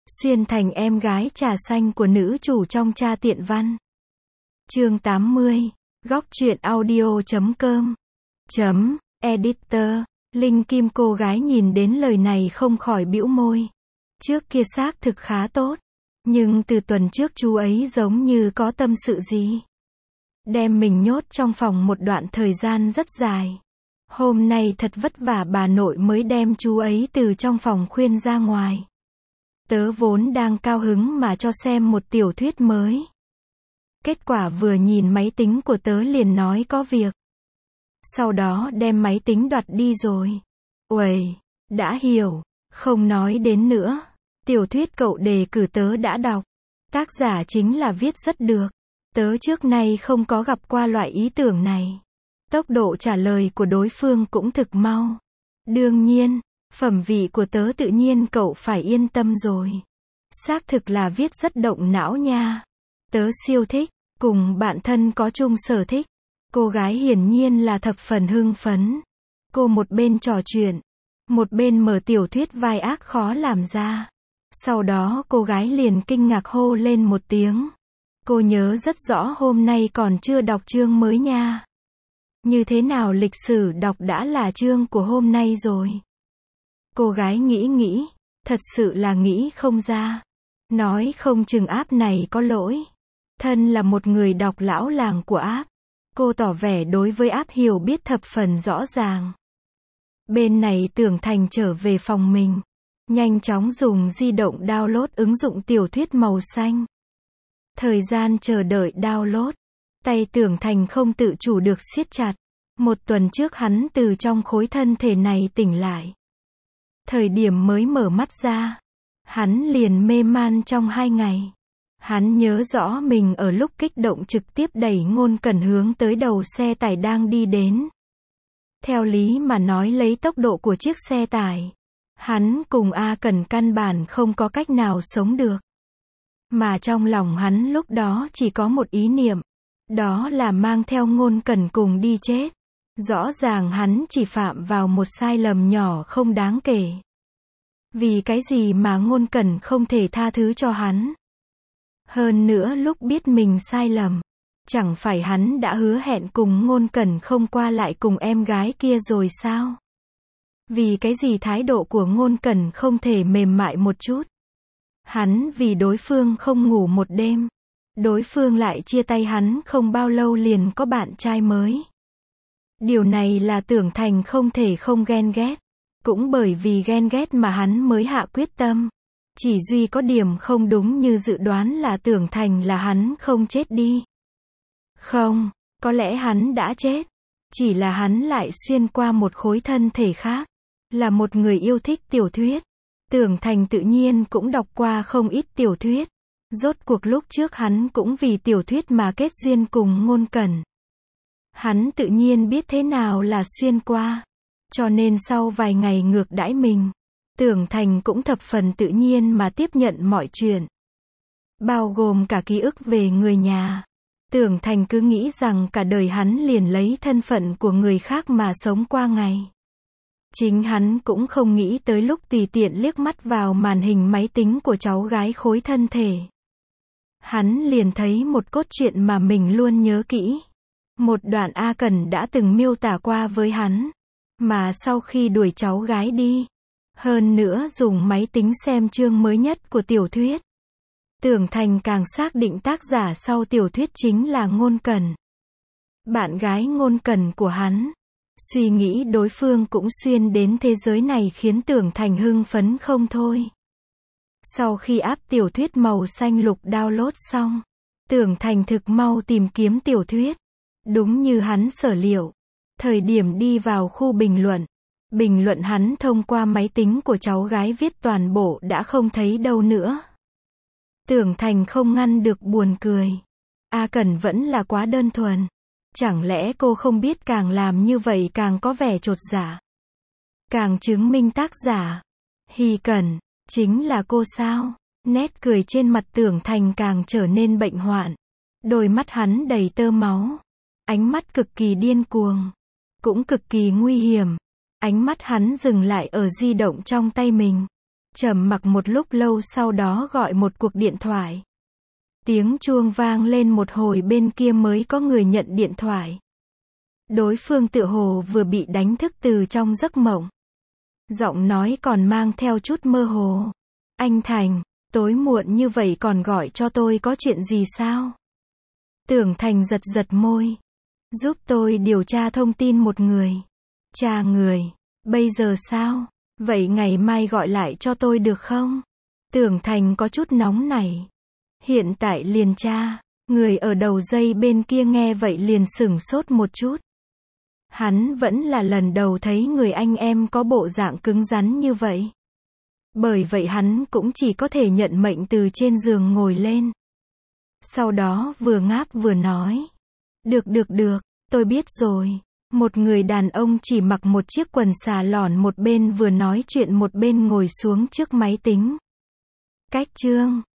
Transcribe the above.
Xuyên thành em gái trà xanh của nữ chủ trong Cha Tiện Văn. Chương 80. Góc truyện audio.com. Editor. Linh Kim cô gái nhìn đến lời này không khỏi bĩu môi. Trước kia xác thực khá tốt. Nhưng từ tuần trước chú ấy giống như có tâm sự gì. Đem mình nhốt trong phòng một đoạn thời gian rất dài. Hôm nay thật vất vả bà nội mới đem chú ấy từ trong phòng khuyên ra ngoài. Tớ vốn đang cao hứng mà cho xem một tiểu thuyết mới. Kết quả vừa nhìn máy tính của tớ liền nói có việc. Sau đó đem máy tính đoạt đi rồi. Uầy, đã hiểu, không nói đến nữa. Tiểu thuyết cậu đề cử tớ đã đọc. Tác giả chính là viết rất được. Tớ trước nay không có gặp qua loại ý tưởng này. Tốc độ trả lời của đối phương cũng thực mau. Đương nhiên, phẩm vị của tớ tự nhiên cậu phải yên tâm rồi. Xác thực là viết rất động não nha. Tớ siêu thích, cùng bạn thân có chung sở thích. Cô gái hiển nhiên là thập phần hưng phấn. Cô một bên trò chuyện, một bên mở tiểu thuyết vai ác khó làm ra. Sau đó cô gái liền kinh ngạc hô lên một tiếng. Cô nhớ rất rõ hôm nay còn chưa đọc chương mới nha. Như thế nào lịch sử đọc đã là chương của hôm nay rồi. Cô gái nghĩ, thật sự là nghĩ không ra. Nói không chừng app này có lỗi. Thân là một người đọc lão làng của app. Cô tỏ vẻ đối với app hiểu biết thập phần rõ ràng. Bên này Tưởng Thành trở về phòng mình. Nhanh chóng dùng di động download ứng dụng tiểu thuyết màu xanh. Thời gian chờ đợi download. Tay Tưởng Thành không tự chủ được siết chặt. Một tuần trước hắn từ trong khối thân thể này tỉnh lại. Thời điểm mới mở mắt ra, hắn liền mê man trong 2 ngày. Hắn nhớ rõ mình ở lúc kích động trực tiếp đẩy Ngôn Cẩn hướng tới đầu xe tải đang đi đến. Theo lý mà nói lấy tốc độ của chiếc xe tải, hắn cùng A Cẩn căn bản không có cách nào sống được. Mà trong lòng hắn lúc đó chỉ có một ý niệm, đó là mang theo Ngôn Cẩn cùng đi chết. Rõ ràng hắn chỉ phạm vào một sai lầm nhỏ không đáng kể. Vì cái gì mà Ngôn Cẩn không thể tha thứ cho hắn? Hơn nữa lúc biết mình sai lầm, chẳng phải hắn đã hứa hẹn cùng Ngôn Cẩn không qua lại cùng em gái kia rồi sao? Vì cái gì thái độ của Ngôn Cẩn không thể mềm mại một chút? Hắn vì đối phương không ngủ một đêm, đối phương lại chia tay hắn không bao lâu liền có bạn trai mới. Điều này là Tưởng Thành không thể không ghen ghét. Cũng bởi vì ghen ghét mà hắn mới hạ quyết tâm. Chỉ duy có điểm không đúng như dự đoán là Tưởng Thành là hắn không chết đi. Không, có lẽ hắn đã chết. Chỉ là hắn lại xuyên qua một khối thân thể khác. Là một người yêu thích tiểu thuyết. Tưởng Thành tự nhiên cũng đọc qua không ít tiểu thuyết. Rốt cuộc lúc trước hắn cũng vì tiểu thuyết mà kết duyên cùng Ngôn Cẩn. Hắn tự nhiên biết thế nào là xuyên qua. Cho nên sau vài ngày ngược đãi mình, Tưởng Thành cũng thập phần tự nhiên mà tiếp nhận mọi chuyện. Bao gồm cả ký ức về người nhà. Tưởng Thành cứ nghĩ rằng cả đời hắn liền lấy thân phận của người khác mà sống qua ngày. Chính hắn cũng không nghĩ tới lúc tùy tiện liếc mắt vào màn hình máy tính của cháu gái khối thân thể. Hắn liền thấy một cốt truyện mà mình luôn nhớ kỹ. Một đoạn A Cẩn đã từng miêu tả qua với hắn. Mà sau khi đuổi cháu gái đi, hơn nữa dùng máy tính xem chương mới nhất của tiểu thuyết. Tưởng Thành càng xác định tác giả sau tiểu thuyết chính là Ngôn Cẩn. Bạn gái Ngôn Cẩn của hắn. Suy nghĩ đối phương cũng xuyên đến thế giới này khiến Tưởng Thành hưng phấn không thôi. Sau khi áp tiểu thuyết màu xanh lục download xong, Tưởng Thành thực mau tìm kiếm tiểu thuyết. Đúng như hắn sở liệu. Thời điểm đi vào khu bình luận hắn thông qua máy tính của cháu gái viết toàn bộ đã không thấy đâu nữa. Tưởng Thành không ngăn được buồn cười. A Cẩn vẫn là quá đơn thuần. Chẳng lẽ cô không biết càng làm như vậy càng có vẻ chột dạ? Càng chứng minh tác giả Hy Cẩn chính là cô sao? Nét cười trên mặt Tưởng Thành càng trở nên bệnh hoạn. Đôi mắt hắn đầy tơ máu. Ánh mắt cực kỳ điên cuồng. Cũng cực kỳ nguy hiểm. Ánh mắt hắn dừng lại ở di động trong tay mình. Trầm mặc một lúc lâu sau đó gọi một cuộc điện thoại. Tiếng chuông vang lên một hồi bên kia mới có người nhận điện thoại. Đối phương tựa hồ vừa bị đánh thức từ trong giấc mộng. Giọng nói còn mang theo chút mơ hồ. Anh Thành, tối muộn như vậy còn gọi cho tôi có chuyện gì sao? Tưởng Thành giật giật môi. Giúp tôi điều tra thông tin một người. Tra người. Bây giờ sao? Vậy ngày mai gọi lại cho tôi được không? Tưởng Thành có chút nóng nảy. Hiện tại liền tra. Người ở đầu dây bên kia nghe vậy liền sửng sốt một chút. Hắn vẫn là lần đầu thấy người anh em có bộ dạng cứng rắn như vậy. Bởi vậy hắn cũng chỉ có thể nhận mệnh từ trên giường ngồi lên. Sau đó vừa ngáp vừa nói. Được, tôi biết rồi. Một người đàn ông chỉ mặc một chiếc quần xà lòn một bên vừa nói chuyện một bên ngồi xuống trước máy tính. Cách chương